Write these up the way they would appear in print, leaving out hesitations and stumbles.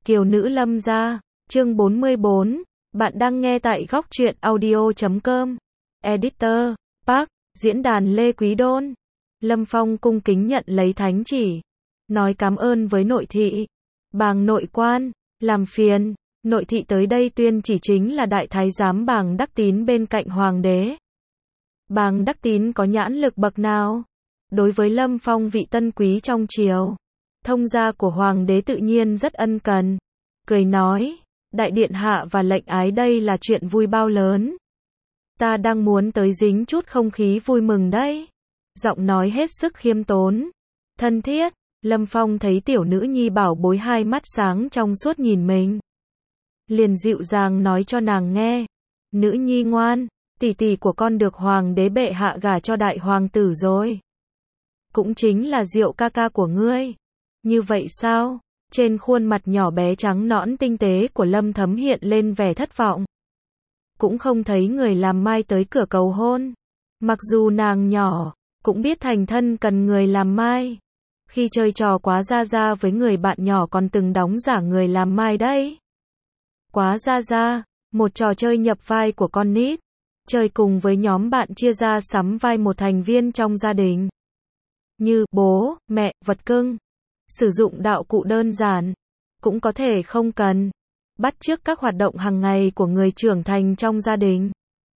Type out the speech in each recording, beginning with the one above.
Kiều nữ Lâm gia, chương 44, bạn đang nghe tại góc truyện audio.com. Editor, Park, diễn đàn Lê Quý Đôn. Lâm Phong cung kính nhận lấy thánh chỉ, nói cảm ơn với nội thị. Bàng nội quan, làm phiền, nội thị tới đây tuyên chỉ chính là đại thái giám Bàng Đắc Tín bên cạnh hoàng đế. Bàng Đắc Tín có nhãn lực bậc nào? Đối với Lâm Phong vị tân quý trong triều, thông gia của hoàng đế tự nhiên rất ân cần. Cười nói, đại điện hạ và lệnh ái đây là chuyện vui bao lớn. Ta đang muốn tới dính chút không khí vui mừng đấy. Giọng nói hết sức khiêm tốn, thân thiết. Lâm Phong thấy tiểu nữ nhi bảo bối hai mắt sáng trong suốt nhìn mình, liền dịu dàng nói cho nàng nghe. Nữ nhi ngoan, tỷ tỷ của con được hoàng đế bệ hạ gả cho đại hoàng tử rồi. Cũng chính là Diệu ca ca của ngươi. Như vậy sao? Trên khuôn mặt nhỏ bé trắng nõn tinh tế của Lâm Thấm hiện lên vẻ thất vọng. Cũng không thấy người làm mai tới cửa cầu hôn. Mặc dù nàng nhỏ, cũng biết thành thân cần người làm mai. Khi chơi trò quá ra với người bạn nhỏ còn từng đóng giả người làm mai đấy. Quá ra, một trò chơi nhập vai của con nít. Chơi cùng với nhóm bạn chia ra sắm vai một thành viên trong gia đình. Như bố, mẹ, vật cưng. Sử dụng đạo cụ đơn giản, cũng có thể không cần. Bắt chước các hoạt động hàng ngày của người trưởng thành trong gia đình.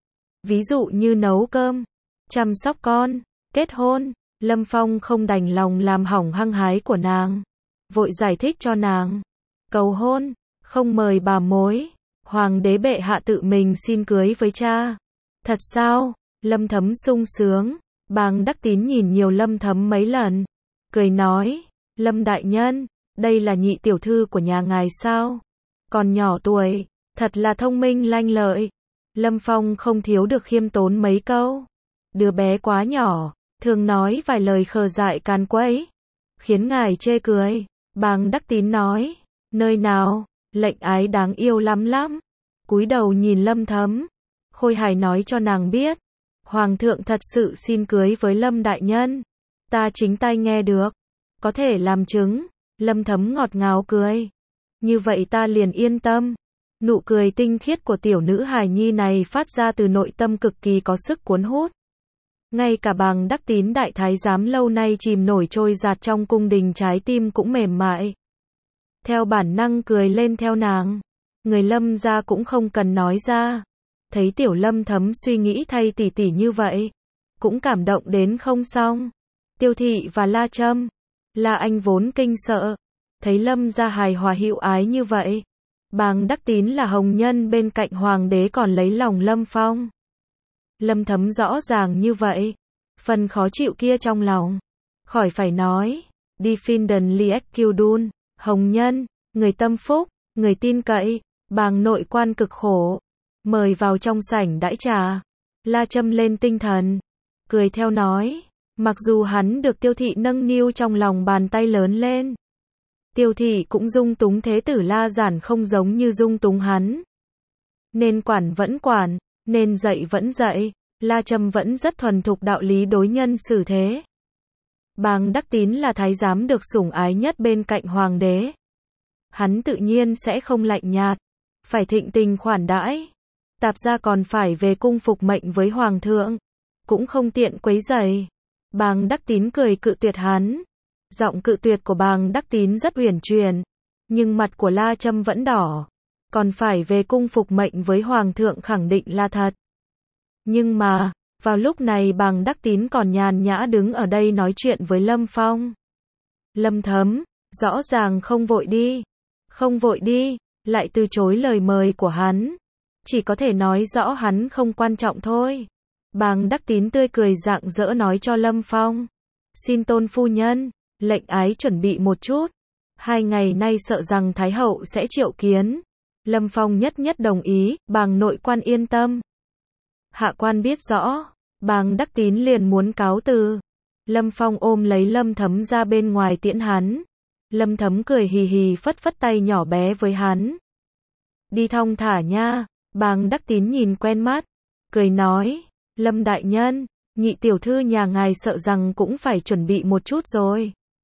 Ví dụ như nấu cơm, chăm sóc con, kết hôn. Lâm Phong không đành lòng làm hỏng hăng hái của nàng, vội giải thích cho nàng. Cầu hôn, không mời bà mối. Hoàng đế bệ hạ tự mình xin cưới với cha. Thật sao? Lâm Thấm sung sướng. Bàng Đắc Tín nhìn nhiều Lâm Thấm mấy lần, cười nói, Lâm đại nhân, đây là nhị tiểu thư của nhà ngài sao? Còn nhỏ tuổi, thật là thông minh lanh lợi. Lâm Phong không thiếu được khiêm tốn mấy câu. Đứa bé quá nhỏ, thường nói vài lời khờ dại càn quấy, khiến ngài chê cười. Bàng Đắc Tín nói, nơi nào, lệnh ái đáng yêu lắm. Cúi đầu nhìn Lâm Thấm, khôi hài nói cho nàng biết, Hoàng thượng thật sự xin cưới với Lâm đại nhân. Ta chính tai nghe được, có thể làm chứng. Lâm Thấm ngọt ngào cười. Như vậy ta liền yên tâm. Nụ cười tinh khiết của tiểu nữ hài nhi này phát ra từ nội tâm cực kỳ có sức cuốn hút. Ngay cả Bàng Đắc Tín đại thái giám lâu nay chìm nổi trôi dạt trong cung đình trái tim cũng mềm mại. Theo bản năng cười lên theo nàng. Người Lâm gia cũng không cần nói ra. Thấy tiểu Lâm Thấm suy nghĩ thay tỷ tỷ như vậy, cũng cảm động đến không xong. Tiêu Thị và La Trâm, La Anh vốn kinh sợ, thấy Lâm gia hài hòa hữu ái như vậy. Bàng Đắc Tín là hồng nhân bên cạnh hoàng đế còn lấy lòng Lâm Phong. Lâm Thấm rõ ràng như vậy, phần khó chịu kia trong lòng, khỏi phải nói. Defendant Liek Kyudun, hồng nhân, người tâm phúc, người tin cậy. Bàng nội quan cực khổ, mời vào trong sảnh đãi trà. La Trâm lên tinh thần, cười theo nói, mặc dù hắn được Tiêu Thị nâng niu trong lòng bàn tay lớn lên, Tiêu Thị cũng dung túng thế tử La Giản không giống như dung túng hắn. Nên quản vẫn quản, nên dạy vẫn dạy. La Trâm vẫn rất thuần thục đạo lý đối nhân xử thế. Bàng Đắc Tín là thái giám được sủng ái nhất bên cạnh hoàng đế. Hắn tự nhiên sẽ không lạnh nhạt, phải thịnh tình khoản đãi. Tạp gia còn phải về cung phục mệnh với hoàng thượng, cũng không tiện quấy rầy. Bàng Đắc Tín cười cự tuyệt hắn. Giọng cự tuyệt của Bàng Đắc Tín rất uyển chuyển, nhưng mặt của La Trâm vẫn đỏ. Còn phải về cung phục mệnh với hoàng thượng khẳng định là thật. Nhưng mà, vào lúc này Bàng Đắc Tín còn nhàn nhã đứng ở đây nói chuyện với Lâm Phong. Lâm Thấm, rõ ràng không vội đi, lại từ chối lời mời của hắn. Chỉ có thể nói rõ hắn không quan trọng thôi. Bàng Đắc Tín tươi cười rạng rỡ nói cho Lâm Phong. Xin tôn phu nhân, lệnh ái chuẩn bị một chút. 2 ngày nay sợ rằng Thái hậu sẽ triệu kiến. Lâm Phong nhất đồng ý. Bàng nội quan yên tâm. Hạ quan biết rõ. Bàng Đắc Tín liền muốn cáo từ. Lâm Phong ôm lấy Lâm Thấm ra bên ngoài tiễn hắn. Lâm Thấm cười hì hì phất tay nhỏ bé với hắn. Đi thong thả nha. Bàng Đắc Tín nhìn quen mắt, cười nói, Lâm đại nhân, nhị tiểu thư nhà ngài sợ rằng cũng phải chuẩn bị một chút rồi.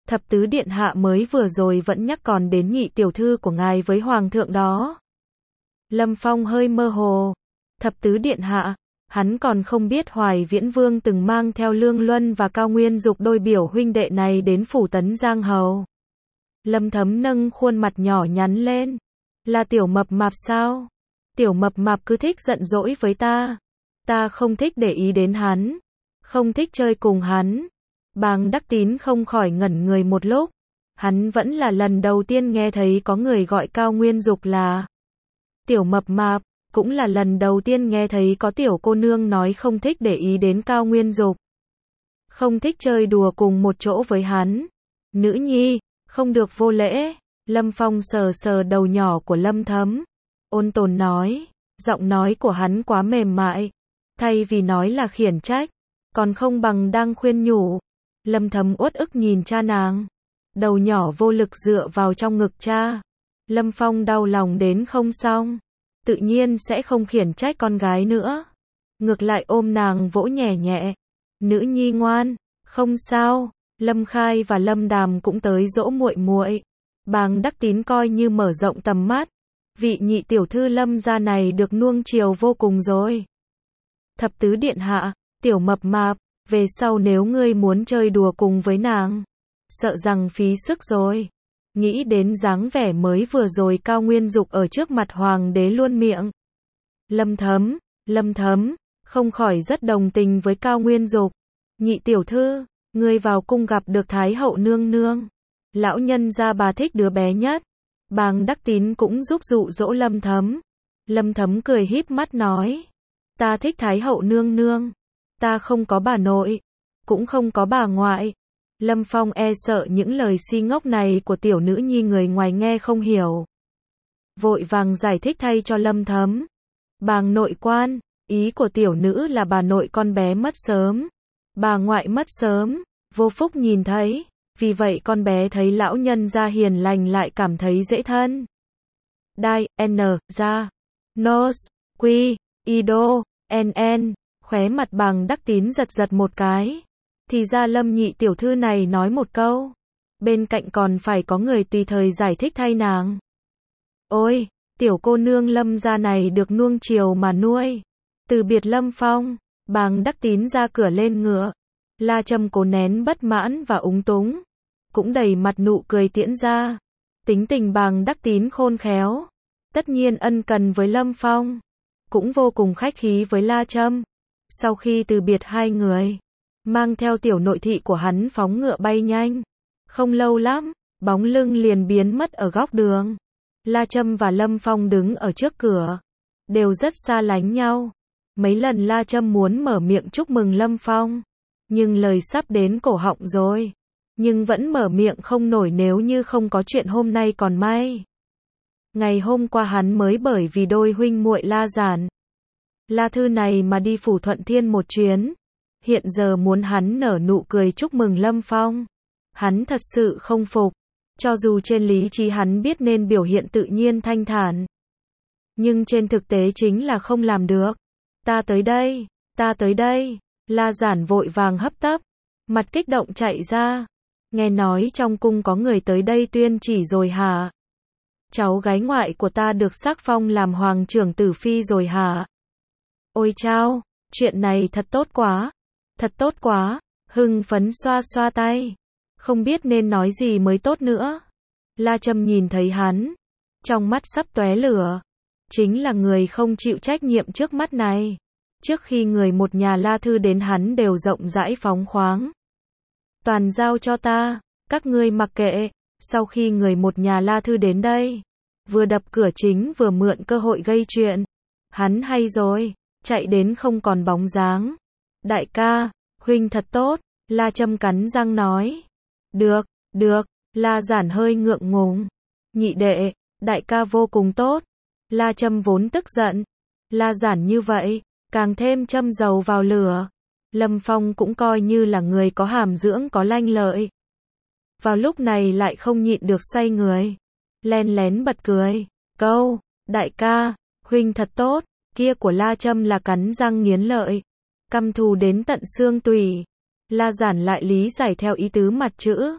Thập tứ điện hạ mới vừa rồi vẫn nhắc còn đến nhị tiểu thư của ngài với hoàng thượng đó. Lâm Phong hơi mơ hồ. Thập tứ điện hạ, hắn còn không biết Hoài Viễn Vương từng mang theo Lương Luân và Cao Nguyên Dục đôi biểu huynh đệ này đến phủ Tấn Giang Hầu. Lâm Thấm nâng khuôn mặt nhỏ nhắn lên. Là tiểu mập mạp sao? Tiểu mập mạp cứ thích giận dỗi với ta. Ta không thích để ý đến hắn. Không thích chơi cùng hắn. Bàng Đắc Tín không khỏi ngẩn người một lúc. Hắn vẫn là lần đầu tiên nghe thấy có người gọi Cao Nguyên Dục là tiểu mập mạp. Cũng là lần đầu tiên nghe thấy có tiểu cô nương nói không thích để ý đến Cao Nguyên Dục. Không thích chơi đùa cùng một chỗ với hắn. Nữ nhi, không được vô lễ. Lâm Phong sờ sờ đầu nhỏ của Lâm Thấm. Ôn tồn nói. Giọng nói của hắn quá mềm mại. Thay vì nói là khiển trách, còn không bằng đang khuyên nhủ. Lâm Thấm uất ức nhìn cha nàng. Đầu nhỏ vô lực dựa vào trong ngực cha. Lâm Phong đau lòng đến không xong. Tự nhiên sẽ không khiển trách con gái nữa. Ngược lại ôm nàng vỗ nhẹ nhẹ. Nữ nhi ngoan, không sao. Lâm Khai và Lâm Đàm cũng tới dỗ muội muội. Bàng Đắc Tín coi như mở rộng tầm mắt. Vị nhị tiểu thư Lâm gia này được nuông chiều vô cùng rồi. Thập tứ điện hạ, tiểu mập mạp, về sau nếu ngươi muốn chơi đùa cùng với nàng, sợ rằng phí sức rồi. Nghĩ đến dáng vẻ mới vừa rồi Cao Nguyên Dục ở trước mặt hoàng đế luôn miệng. Lâm Thấm, không khỏi rất đồng tình với Cao Nguyên Dục. Nhị tiểu thư, ngươi vào cung gặp được Thái hậu nương nương. Lão nhân gia bà thích đứa bé nhất. Bàng Đắc Tín cũng giúp dụ dỗ Lâm Thấm. Lâm Thấm cười híp mắt nói. Ta thích Thái hậu nương nương. Ta không có bà nội. Cũng không có bà ngoại. Lâm Phong e sợ những lời si ngốc này của tiểu nữ nhi người ngoài nghe không hiểu. Vội vàng giải thích thay cho Lâm Thấm. Bàng nội quan, ý của tiểu nữ là bà nội con bé mất sớm. Bà ngoại mất sớm, vô phúc nhìn thấy. Vì vậy con bé thấy lão nhân gia hiền lành lại cảm thấy dễ thân. Đai, N, ra, Nos, Quy, Ido, NN, khóe mặt Bàng Đắc Tín giật giật một cái. Thì ra Lâm nhị tiểu thư này nói một câu. Bên cạnh còn phải có người tùy thời giải thích thay nàng. Ôi, tiểu cô nương Lâm gia này được nuông chiều mà nuôi. Từ biệt Lâm Phong, Bàng Đắc Tín ra cửa lên ngựa. La Trâm cố nén bất mãn và úng túng. Cũng đầy mặt nụ cười tiễn ra. Tính tình Bàng Đắc Tín khôn khéo. Tất nhiên ân cần với Lâm Phong. Cũng vô cùng khách khí với La Trâm. Sau khi từ biệt hai người, mang theo tiểu nội thị của hắn phóng ngựa bay nhanh. Không lâu lắm, bóng lưng liền biến mất ở góc đường. La Trâm và Lâm Phong đứng ở trước cửa. Đều rất xa lánh nhau. Mấy lần La Trâm muốn mở miệng chúc mừng Lâm Phong. Nhưng lời sắp đến cổ họng rồi. Nhưng vẫn mở miệng không nổi nếu như không có chuyện hôm nay còn may. Ngày hôm qua hắn mới bởi vì đôi huynh muội La Giản, La Thư này mà đi phủ Thuận Thiên một chuyến. Hiện giờ muốn hắn nở nụ cười chúc mừng Lâm Phong. Hắn thật sự không phục. Cho dù trên lý trí hắn biết nên biểu hiện tự nhiên thanh thản. Nhưng trên thực tế chính là không làm được. Ta tới đây. La Giản vội vàng hấp tấp. Mặt kích động chạy ra. Nghe nói trong cung có người tới đây tuyên chỉ rồi hả? Cháu gái ngoại của ta được sắc phong làm hoàng trưởng tử phi rồi hả? Ôi chao, chuyện này thật tốt quá, hưng phấn xoa xoa tay. Không biết nên nói gì mới tốt nữa. La Trâm nhìn thấy hắn, trong mắt sắp tóe lửa. Chính là người không chịu trách nhiệm trước mắt này. Trước khi người một nhà La Thư đến hắn đều rộng rãi phóng khoáng. Toàn giao cho ta, các ngươi mặc kệ. Sau khi người một nhà La Thư đến đây, vừa đập cửa chính vừa mượn cơ hội gây chuyện. Hắn hay rồi, chạy đến không còn bóng dáng. Đại ca, huynh thật tốt, La Trâm cắn răng nói. Được, La Giản hơi ngượng ngùng. Nhị đệ, đại ca vô cùng tốt. La Trâm vốn tức giận. La Giản như vậy, càng thêm châm dầu vào lửa. Lâm Phong cũng coi như là người có hàm dưỡng có lanh lợi. Vào lúc này lại không nhịn được xoay người. Len lén bật cười. Câu, đại ca, huynh thật tốt. Kia của La Trâm là cắn răng nghiến lợi. Căm thù đến tận xương tủy. La Giản lại lý giải theo ý tứ mặt chữ.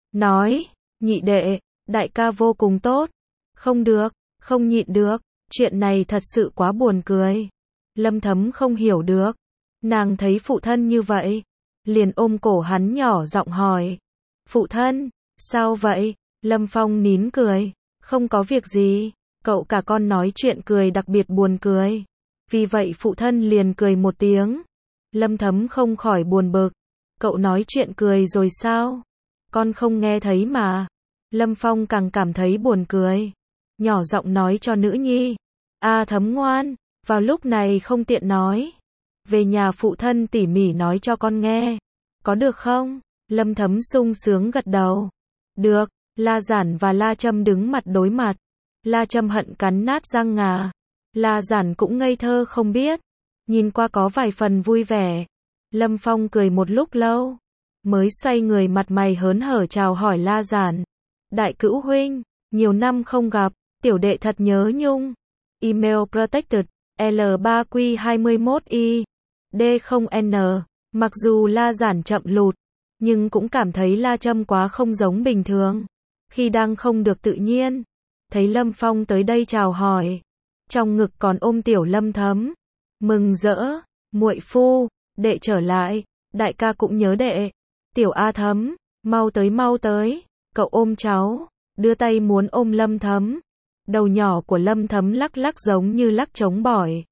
nói, nhị đệ, đại ca vô cùng tốt. Không được, không nhịn được, chuyện này thật sự quá buồn cười. Lâm Thấm không hiểu được. Nàng thấy phụ thân như vậy, liền ôm cổ hắn nhỏ giọng hỏi. Phụ thân, sao vậy? Lâm Phong nín cười. Không có việc gì, cậu cả con nói chuyện cười đặc biệt buồn cười. Vì vậy phụ thân liền cười một tiếng. Lâm Thấm không khỏi buồn bực. Cậu nói chuyện cười rồi sao? Con không nghe thấy mà. Lâm Phong càng cảm thấy buồn cười. Nhỏ giọng nói cho nữ nhi. Thấm ngoan, vào lúc này không tiện nói. Về nhà phụ thân tỉ mỉ nói cho con nghe. Có được không? Lâm Thấm sung sướng gật đầu. Được. La Giản và La Trâm đứng mặt đối mặt. La Trâm hận cắn nát răng ngà. La Giản cũng ngây thơ không biết. Nhìn qua có vài phần vui vẻ. Lâm Phong cười một lúc lâu. Mới xoay người mặt mày hớn hở chào hỏi La Giản. Đại cữu huynh, nhiều năm không gặp, tiểu đệ thật nhớ nhung. Email protected, L3Q21I, D0N. Mặc dù La Giản chậm lụt, nhưng cũng cảm thấy La Trâm quá không giống bình thường. Khi đang không được tự nhiên, thấy Lâm Phong tới đây chào hỏi, trong ngực còn ôm tiểu Lâm Thấm. Mừng rỡ, muội phu, đệ trở lại, đại ca cũng nhớ đệ. Tiểu A Thấm, mau tới, cậu ôm cháu, đưa tay muốn ôm Lâm Thấm. Đầu nhỏ của Lâm Thấm lắc lắc giống như lắc trống bỏi.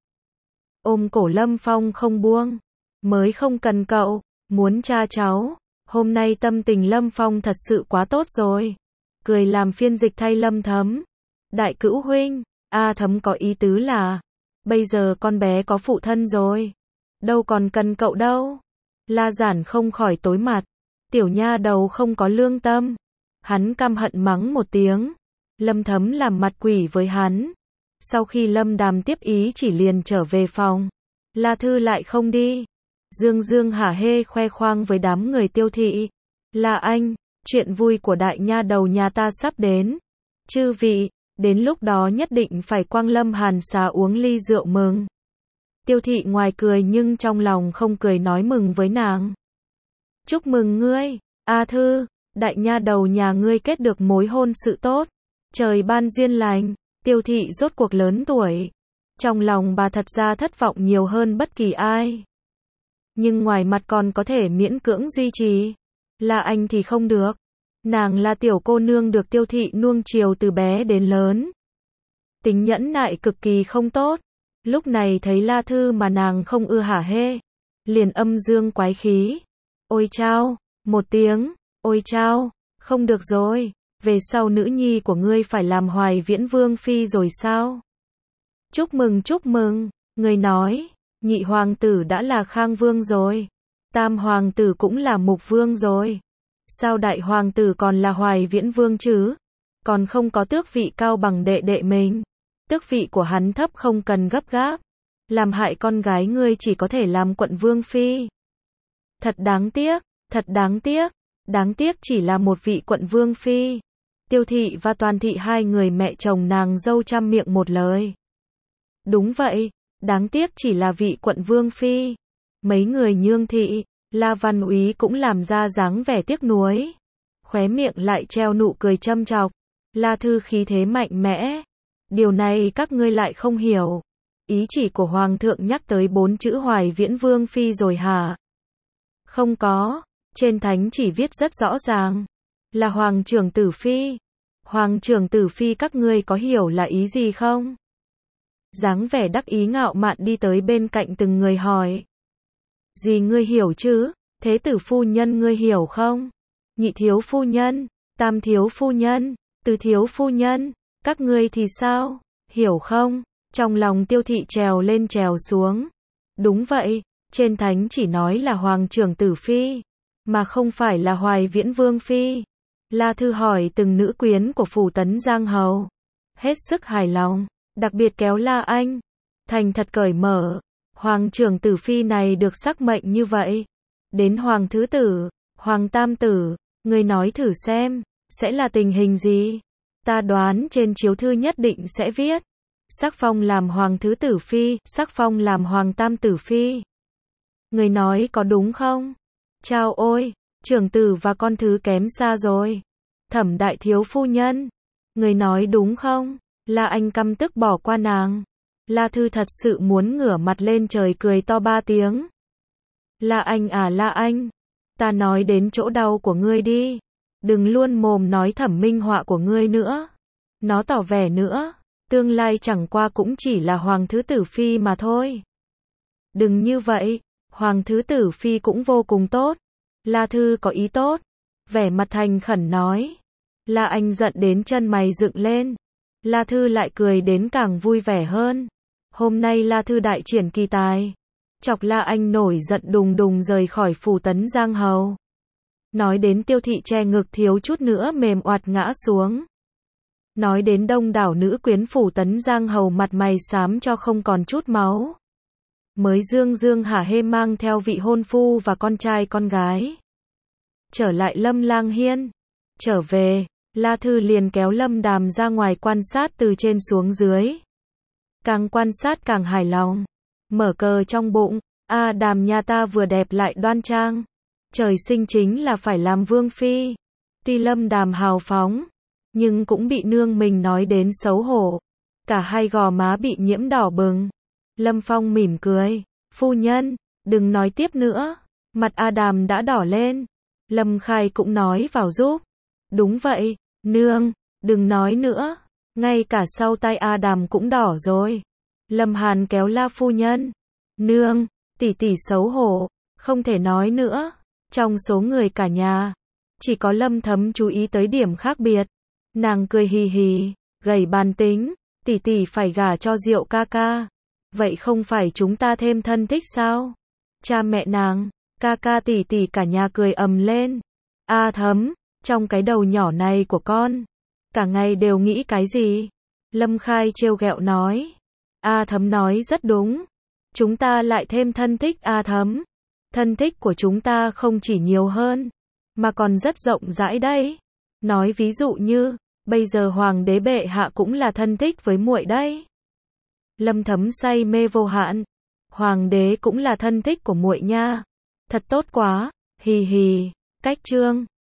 Ôm cổ Lâm Phong không buông, mới không cần cậu, muốn cha cháu. Hôm nay tâm tình Lâm Phong thật sự quá tốt rồi. Cười làm phiên dịch thay Lâm Thấm. Đại cữu huynh, Thấm có ý tứ là, bây giờ con bé có phụ thân rồi. Đâu còn cần cậu đâu. La Giản không khỏi tối mặt. Tiểu nha đầu không có lương tâm. Hắn căm hận mắng một tiếng. Lâm Thấm làm mặt quỷ với hắn. Sau khi Lâm Đàm tiếp ý chỉ liền trở về phòng. La Thư lại không đi. Dương Dương hả hê khoe khoang với đám người Tiêu thị. Là anh, chuyện vui của đại nha đầu nhà ta sắp đến. Chư vị, đến lúc đó nhất định phải quang lâm hàn xá uống ly rượu mừng. Tiêu thị ngoài cười nhưng trong lòng không cười nói mừng với nàng. Chúc mừng ngươi, Thư, đại nha đầu nhà ngươi kết được mối hôn sự tốt. Trời ban duyên lành, Tiêu thị rốt cuộc lớn tuổi. Trong lòng bà thật ra thất vọng nhiều hơn bất kỳ ai. Nhưng ngoài mặt còn có thể miễn cưỡng duy trì. Là anh thì không được. Nàng là tiểu cô nương được Tiêu thị nuông chiều từ bé đến lớn. Tính nhẫn nại cực kỳ không tốt. Lúc này thấy La Thư mà nàng không ưa hả hê. Liền âm dương quái khí. Ôi chao, một tiếng, ôi chao, không được rồi. Về sau nữ nhi của ngươi phải làm Hoài Viễn Vương phi rồi sao? Chúc mừng, người nói, nhị hoàng tử đã là Khang Vương rồi. Tam hoàng tử cũng là Mục Vương rồi. Sao đại hoàng tử còn là Hoài Viễn Vương chứ? Còn không có tước vị cao bằng đệ đệ mình. Tước vị của hắn thấp không cần gấp gáp. Làm hại con gái ngươi chỉ có thể làm quận vương phi. Thật đáng tiếc, đáng tiếc chỉ là một vị quận vương phi. Tiêu thị và Toàn thị hai người mẹ chồng nàng dâu trăm miệng một lời. Đúng vậy, đáng tiếc chỉ là vị quận vương phi. Mấy người Nhương thị, La Văn Úy cũng làm ra dáng vẻ tiếc nuối. Khóe miệng lại treo nụ cười châm chọc. La Thư khí thế mạnh mẽ. Điều này các ngươi lại không hiểu. Ý chỉ của Hoàng thượng nhắc tới 4 chữ Hoài Viễn Vương phi rồi hả? Không có, trên thánh chỉ viết rất rõ ràng. Là Hoàng trưởng tử phi. Hoàng trưởng tử phi các ngươi có hiểu là ý gì không? Dáng vẻ đắc ý ngạo mạn đi tới bên cạnh từng người hỏi. Gì ngươi hiểu chứ? Thế tử phu nhân ngươi hiểu không? Nhị thiếu phu nhân, tam thiếu phu nhân, tứ thiếu phu nhân, các ngươi thì sao? Hiểu không? Trong lòng Tiêu thị trèo lên trèo xuống. Đúng vậy, trên thánh chỉ nói là Hoàng trưởng tử phi, mà không phải là Hoài Viễn Vương phi. La Thư hỏi từng nữ quyến của phủ Tấn Giang Hầu. Hết sức hài lòng, đặc biệt kéo La Anh. Thành thật cởi mở. Hoàng trưởng tử phi này được sắc mệnh như vậy. Đến Hoàng thứ tử, Hoàng tam tử, ngươi nói thử xem, sẽ là tình hình gì? Ta đoán trên chiếu thư nhất định sẽ viết. Sắc phong làm Hoàng thứ tử phi, sắc phong làm Hoàng tam tử phi. Người nói có đúng không? Chao ôi, trưởng tử và con thứ kém xa rồi. Thẩm đại thiếu phu nhân, người nói đúng không? La Anh căm tức bỏ qua nàng. La Thư thật sự muốn ngửa mặt lên trời cười to 3 tiếng. La Anh à La Anh, ta nói đến chỗ đau của ngươi đi. Đừng luôn mồm nói Thẩm minh họa của ngươi nữa. Nó tỏ vẻ nữa, tương lai chẳng qua cũng chỉ là Hoàng thứ tử phi mà thôi. Đừng như vậy, Hoàng thứ tử phi cũng vô cùng tốt. La Thư có ý tốt, vẻ mặt thành khẩn nói. La Anh giận đến chân mày dựng lên. La Thư lại cười đến càng vui vẻ hơn. Hôm nay La Thư đại triển kỳ tài, chọc La Anh nổi giận đùng đùng rời khỏi phủ Tấn Giang Hầu. Nói đến Tiêu Thị che ngực thiếu chút nữa mềm oạt ngã xuống. Nói đến đông đảo nữ quyến phủ Tấn Giang Hầu mặt mày xám cho không còn chút máu. Mới dương dương hả hê mang theo vị hôn phu và con trai con gái. Trở lại Lâm Lang Hiên. Trở về, La Thư liền kéo Lâm Đàm ra ngoài quan sát từ trên xuống dưới. Càng quan sát càng hài lòng. Mở cờ trong bụng, Đàm nhà ta vừa đẹp lại đoan trang. Trời sinh chính là phải làm vương phi. Tuy Lâm Đàm hào phóng, nhưng cũng bị nương mình nói đến xấu hổ. Cả hai gò má bị nhiễm đỏ bừng. Lâm Phong mỉm cười. Phu nhân, đừng nói tiếp nữa. Mặt Đàm đã đỏ lên. Lâm Khai cũng nói vào giúp. Đúng vậy, nương, đừng nói nữa. Ngay cả sau tay Đàm cũng đỏ rồi. Lâm Hàn kéo La phu nhân. Nương, tỷ tỷ xấu hổ, không thể nói nữa. Trong số người cả nhà, chỉ có Lâm Thấm chú ý tới điểm khác biệt. Nàng cười hì hì, gầy bàn tính, tỷ tỷ phải gả cho Diệu ca ca. Vậy không phải chúng ta thêm thân thích sao? Cha mẹ nàng, ca ca tỷ tỷ cả nhà cười ầm lên. Thấm, trong cái đầu nhỏ này của con, cả ngày đều nghĩ cái gì? Lâm Khai trêu ghẹo nói. Thấm nói rất đúng. Chúng ta lại thêm thân thích Thấm. Thân thích của chúng ta không chỉ nhiều hơn, mà còn rất rộng rãi đấy. Nói ví dụ như, bây giờ Hoàng đế bệ hạ cũng là thân thích với muội đấy. Lâm Thấm say mê vô hạn. Hoàng đế cũng là thân thích của muội nha. Thật tốt quá, hì hì, cách trương.